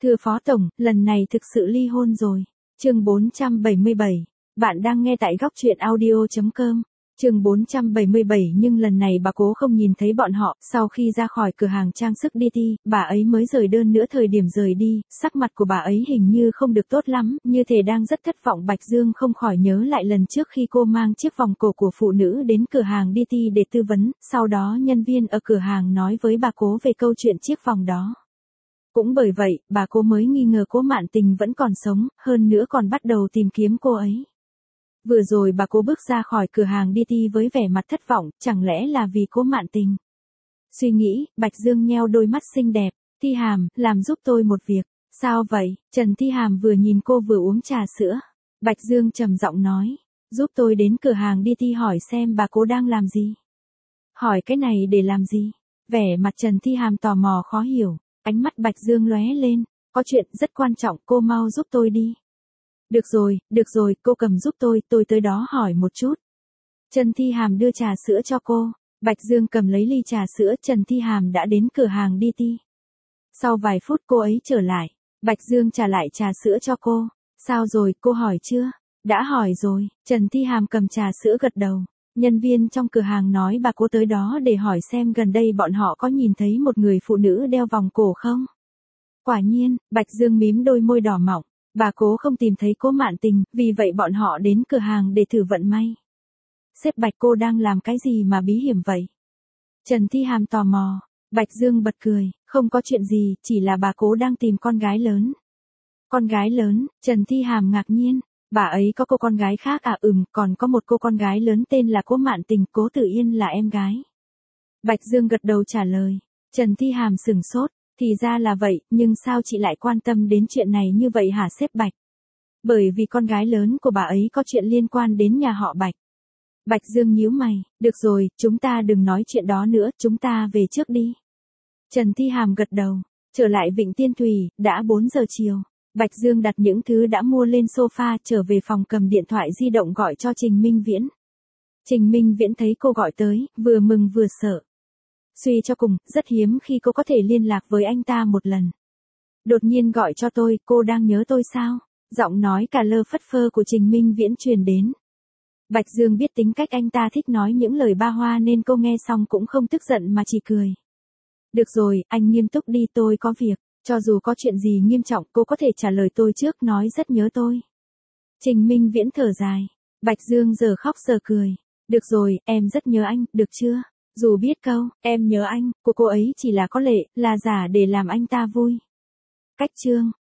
Thưa Phó Tổng, lần này thực sự ly hôn rồi. Chương 477. Bạn đang nghe tại góc truyện audio.com. Chương 477 nhưng lần này bà Cố không nhìn thấy bọn họ, sau khi ra khỏi cửa hàng trang sức DT, bà ấy mới rời đơn nữa. Thời điểm rời đi, sắc mặt của bà ấy hình như không được tốt lắm, như thể đang rất thất vọng. Bạch Dương không khỏi nhớ lại lần trước khi cô mang chiếc vòng cổ của phụ nữ đến cửa hàng DT để tư vấn, sau đó nhân viên ở cửa hàng nói với bà Cố về câu chuyện chiếc vòng đó. Cũng bởi vậy, bà Cố mới nghi ngờ Cố Mạn Tình vẫn còn sống, hơn nữa còn bắt đầu tìm kiếm cô ấy. Vừa rồi bà Cố bước ra khỏi cửa hàng DT với vẻ mặt thất vọng, chẳng lẽ là vì Cố Mạn Tình? Suy nghĩ, Bạch Dương nheo đôi mắt xinh đẹp. Thi Hàm, làm giúp tôi một việc. Sao vậy? Trần Thi Hàm vừa nhìn cô vừa uống trà sữa. Bạch Dương trầm giọng nói, giúp tôi đến cửa hàng DT hỏi xem bà Cố đang làm gì. Hỏi cái này để làm gì? Vẻ mặt Trần Thi Hàm tò mò khó hiểu. Ánh mắt Bạch Dương lóe lên, có chuyện rất quan trọng, cô mau giúp tôi đi. Được rồi, cô cầm giúp tôi tới đó hỏi một chút. Trần Thi Hàm đưa trà sữa cho cô, Bạch Dương cầm lấy ly trà sữa. Trần Thi Hàm đã đến cửa hàng DT. Sau vài phút cô ấy trở lại, Bạch Dương trả lại trà sữa cho cô. Sao rồi, cô hỏi chưa? Đã hỏi rồi, Trần Thi Hàm cầm trà sữa gật đầu. Nhân viên trong cửa hàng nói bà Cố tới đó để hỏi xem gần đây bọn họ có nhìn thấy một người phụ nữ đeo vòng cổ không? Quả nhiên, Bạch Dương mím đôi môi đỏ mọng. Bà Cố không tìm thấy Cố Mạn Tình, vì vậy bọn họ đến cửa hàng để thử vận may. Sếp Bạch, cô đang làm cái gì mà bí hiểm vậy? Trần Thi Hàm tò mò. Bạch Dương bật cười, không có chuyện gì, chỉ là bà Cố đang tìm con gái lớn. Con gái lớn? Trần Thi Hàm ngạc nhiên. Bà ấy có cô con gái khác à? Còn có một cô con gái lớn tên là Cố Mạn Tình, Cố Tử Yên là em gái. Bạch Dương gật đầu trả lời. Trần Thi Hàm sửng sốt, thì ra là vậy, nhưng sao chị lại quan tâm đến chuyện này như vậy hả sếp Bạch? Bởi vì con gái lớn của bà ấy có chuyện liên quan đến nhà họ Bạch. Bạch Dương nhíu mày, được rồi, chúng ta đừng nói chuyện đó nữa, chúng ta về trước đi. Trần Thi Hàm gật đầu, trở lại Vịnh Tiên Thủy, đã 4 giờ chiều. Bạch Dương đặt những thứ đã mua lên sofa, trở về phòng cầm điện thoại di động gọi cho Trình Minh Viễn. Trình Minh Viễn thấy cô gọi tới, vừa mừng vừa sợ. Suy cho cùng, rất hiếm khi cô có thể liên lạc với anh ta một lần. Đột nhiên gọi cho tôi, cô đang nhớ tôi sao? Giọng nói cả lơ phất phơ của Trình Minh Viễn truyền đến. Bạch Dương biết tính cách anh ta thích nói những lời ba hoa nên cô nghe xong cũng không tức giận mà chỉ cười. Được rồi, anh nghiêm túc đi, tôi có việc. Cho dù có chuyện gì nghiêm trọng, cô có thể trả lời tôi trước, nói rất nhớ tôi. Trình Minh Viễn thở dài. Bạch Dương giờ khóc giờ cười. Được rồi, em rất nhớ anh, được chưa? Dù biết câu, em nhớ anh, của cô ấy chỉ là có lệ, là giả để làm anh ta vui. Cách chương.